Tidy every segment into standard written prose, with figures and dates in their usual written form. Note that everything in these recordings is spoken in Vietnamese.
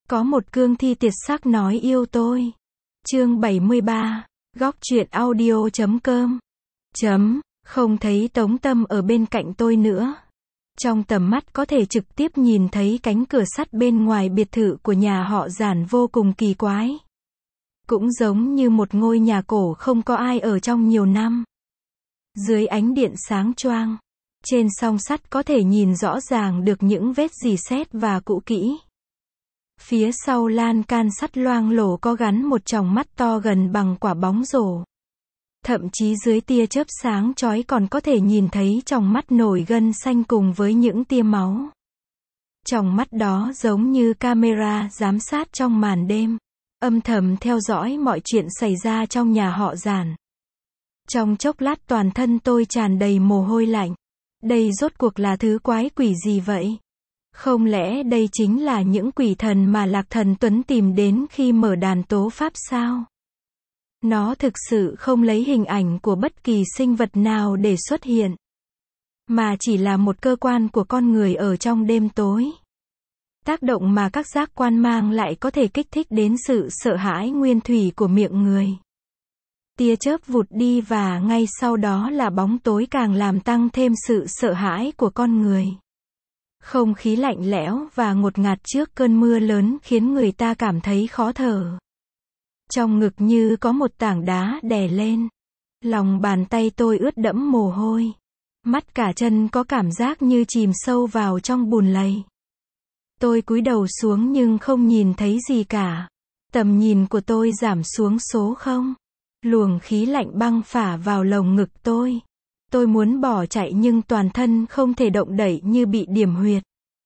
Có một cương thi tuyệt sắc nói yêu tôi. Chương 73. Góc truyện audio.com. Không thấy Tống Tâm ở bên cạnh tôi nữa. Trong tầm mắt có thể trực tiếp nhìn thấy cánh cửa sắt bên ngoài biệt thự của nhà họ Giản vô cùng kỳ quái. Cũng giống như một ngôi nhà cổ không có ai ở trong nhiều năm. Dưới ánh điện sáng choang, trên song sắt có thể nhìn rõ ràng được những vết rỉ sét và cũ kỹ. Phía sau lan can sắt loang lổ có gắn một tròng mắt to gần bằng quả bóng rổ. Thậm chí dưới tia chớp sáng chói còn có thể nhìn thấy tròng mắt nổi gân xanh cùng với những tia máu. Tròng mắt đó giống như camera giám sát trong màn đêm, âm thầm theo dõi mọi chuyện xảy ra trong nhà họ Giản. Trong chốc lát toàn thân tôi tràn đầy mồ hôi lạnh. Đây rốt cuộc là thứ quái quỷ gì vậy? Không lẽ đây chính là những quỷ thần mà Lạc Thần Tuấn tìm đến khi mở đàn tố pháp sao? Nó thực sự không lấy hình ảnh của bất kỳ sinh vật nào để xuất hiện, mà chỉ là một cơ quan của con người ở trong đêm tối. Tác động mà các giác quan mang lại có thể kích thích đến sự sợ hãi nguyên thủy của miệng người. Tia chớp vụt đi và ngay sau đó là bóng tối càng làm tăng thêm sự sợ hãi của con người. Không khí lạnh lẽo và ngột ngạt trước cơn mưa lớn khiến người ta cảm thấy khó thở. Trong ngực như có một tảng đá đè lên. Lòng bàn tay tôi ướt đẫm mồ hôi. Mắt cả chân có cảm giác như chìm sâu vào trong bùn lầy. Tôi cúi đầu xuống nhưng không nhìn thấy gì cả. Tầm nhìn của tôi giảm xuống số 0. Luồng khí lạnh băng phả vào lồng ngực tôi. Tôi muốn bỏ chạy nhưng toàn thân không thể động đậy như bị điểm huyệt.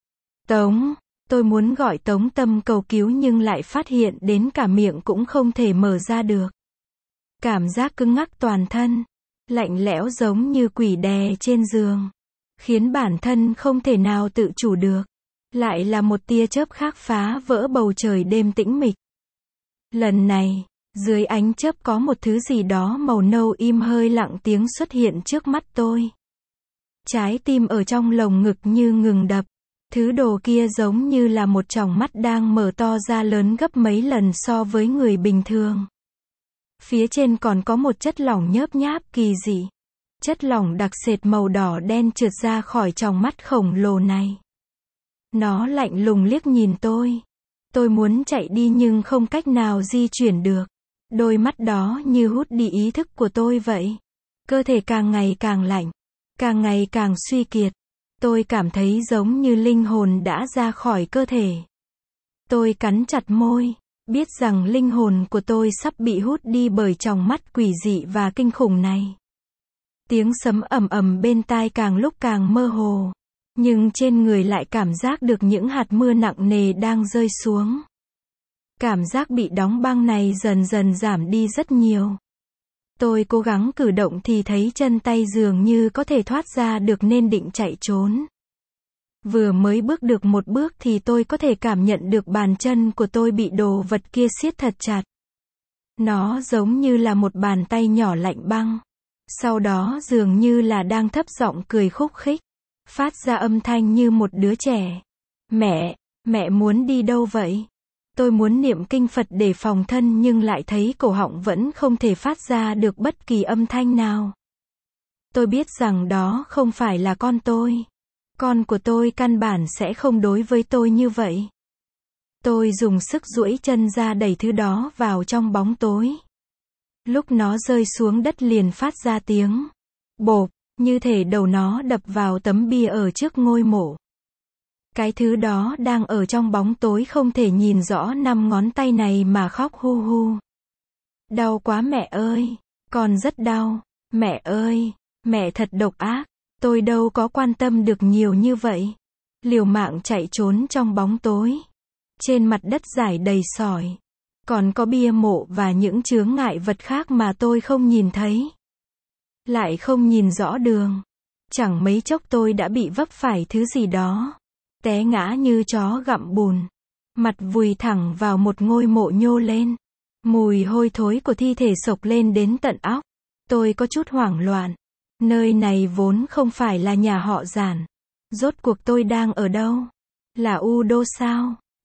Tôi muốn gọi Tống Tâm cầu cứu nhưng lại phát hiện đến cả miệng cũng không thể mở ra được. Cảm giác cứng ngắc toàn thân, lạnh lẽo giống như quỷ đè trên giường, khiến bản thân không thể nào tự chủ được. Lại là một tia chớp khác phá vỡ bầu trời đêm tĩnh mịch. Lần này, dưới ánh chớp có một thứ gì đó màu nâu im hơi lặng tiếng xuất hiện trước mắt tôi. Trái tim ở trong lồng ngực như ngừng đập. Thứ đồ kia giống như là một tròng mắt đang mở to ra lớn gấp mấy lần so với người bình thường. Phía trên còn có một chất lỏng nhớp nháp kỳ dị. Chất lỏng đặc sệt màu đỏ đen trượt ra khỏi tròng mắt khổng lồ này. Nó lạnh lùng liếc nhìn tôi. Tôi muốn chạy đi nhưng không cách nào di chuyển được. Đôi mắt đó như hút đi ý thức của tôi vậy. Cơ thể càng ngày càng lạnh, càng ngày càng suy kiệt. Tôi cảm thấy giống như linh hồn đã ra khỏi cơ thể. Tôi cắn chặt môi, biết rằng linh hồn của tôi sắp bị hút đi bởi tròng mắt quỷ dị và kinh khủng này. Tiếng sấm ầm ầm bên tai càng lúc càng mơ hồ, nhưng trên người lại cảm giác được những hạt mưa nặng nề đang rơi xuống. Cảm giác bị đóng băng này dần dần giảm đi rất nhiều. Tôi cố gắng cử động thì thấy chân tay dường như có thể thoát ra được nên định chạy trốn. Vừa mới bước được một bước thì tôi có thể cảm nhận được bàn chân của tôi bị đồ vật kia siết thật chặt. Nó giống như là một bàn tay nhỏ lạnh băng. Sau đó dường như là đang thấp giọng cười khúc khích, phát ra âm thanh như một đứa trẻ. Mẹ muốn đi đâu vậy? Tôi muốn niệm kinh Phật để phòng thân nhưng lại thấy cổ họng vẫn không thể phát ra được bất kỳ âm thanh nào. Tôi biết rằng đó không phải là con tôi. Con của tôi căn bản sẽ không đối với tôi như vậy. Tôi dùng sức duỗi chân ra đẩy thứ đó vào trong bóng tối. Lúc nó rơi xuống đất liền phát ra tiếng bộp, như thể đầu nó đập vào tấm bia ở trước ngôi mộ. Cái thứ đó đang ở trong bóng tối không thể nhìn rõ 5 ngón tay này mà khóc hu hu. Đau quá mẹ ơi, con rất đau. Mẹ ơi, mẹ thật độc ác. Tôi đâu có quan tâm được nhiều như vậy. Liều mạng chạy trốn trong bóng tối. Trên mặt đất rải đầy sỏi. Còn có bia mộ và những chướng ngại vật khác mà tôi không nhìn thấy. Lại không nhìn rõ đường. Chẳng mấy chốc tôi đã bị vấp phải thứ gì đó. Té ngã như chó gặm bùn. Mặt vùi thẳng vào một ngôi mộ nhô lên. Mùi hôi thối của thi thể sộc lên đến tận óc. Tôi có chút hoảng loạn. Nơi này vốn không phải là nhà họ Giản. Rốt cuộc tôi đang ở đâu? Là U Đô sao?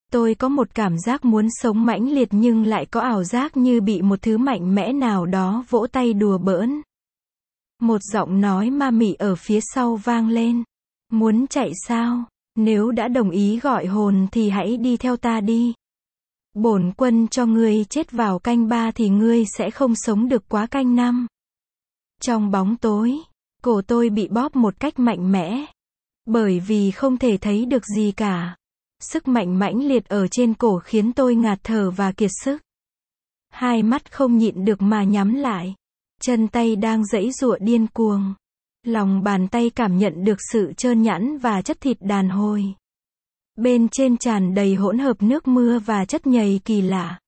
Tôi có một cảm giác muốn sống mãnh liệt nhưng lại có ảo giác như bị một thứ mạnh mẽ nào đó vỗ tay đùa bỡn. Một giọng nói ma mị ở phía sau vang lên. Muốn chạy sao? Nếu đã đồng ý gọi hồn thì hãy đi theo ta đi. Bổn quân cho ngươi chết vào canh 3 thì ngươi sẽ không sống được quá canh 5. Trong bóng tối, cổ tôi bị bóp một cách mạnh mẽ. Bởi vì không thể thấy được gì cả. Sức mạnh mãnh liệt ở trên cổ khiến tôi ngạt thở và kiệt sức. Hai mắt không nhịn được mà nhắm lại. Chân tay đang giãy giụa điên cuồng. Lòng bàn tay cảm nhận được sự trơn nhẵn và chất thịt đàn hồi. Bên trên tràn đầy hỗn hợp nước mưa và chất nhầy kỳ lạ.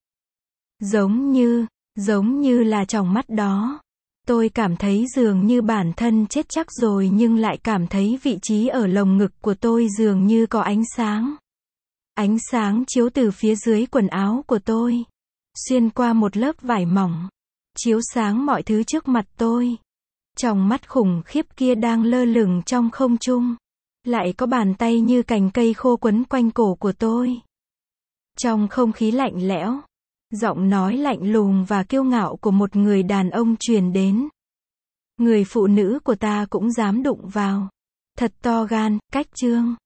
Giống như là tròng mắt đó. Tôi cảm thấy dường như bản thân chết chắc rồi nhưng lại cảm thấy vị trí ở lồng ngực của tôi dường như có ánh sáng. Ánh sáng chiếu từ phía dưới quần áo của tôi. Xuyên qua một lớp vải mỏng. Chiếu sáng mọi thứ trước mặt tôi. Tròng mắt khủng khiếp kia đang lơ lửng trong không trung. Lại có bàn tay như cành cây khô quấn quanh cổ của tôi. Trong không khí lạnh lẽo, giọng nói lạnh lùng và kiêu ngạo của một người đàn ông truyền đến. Người phụ nữ của ta cũng dám đụng vào. Thật to gan, cách trương.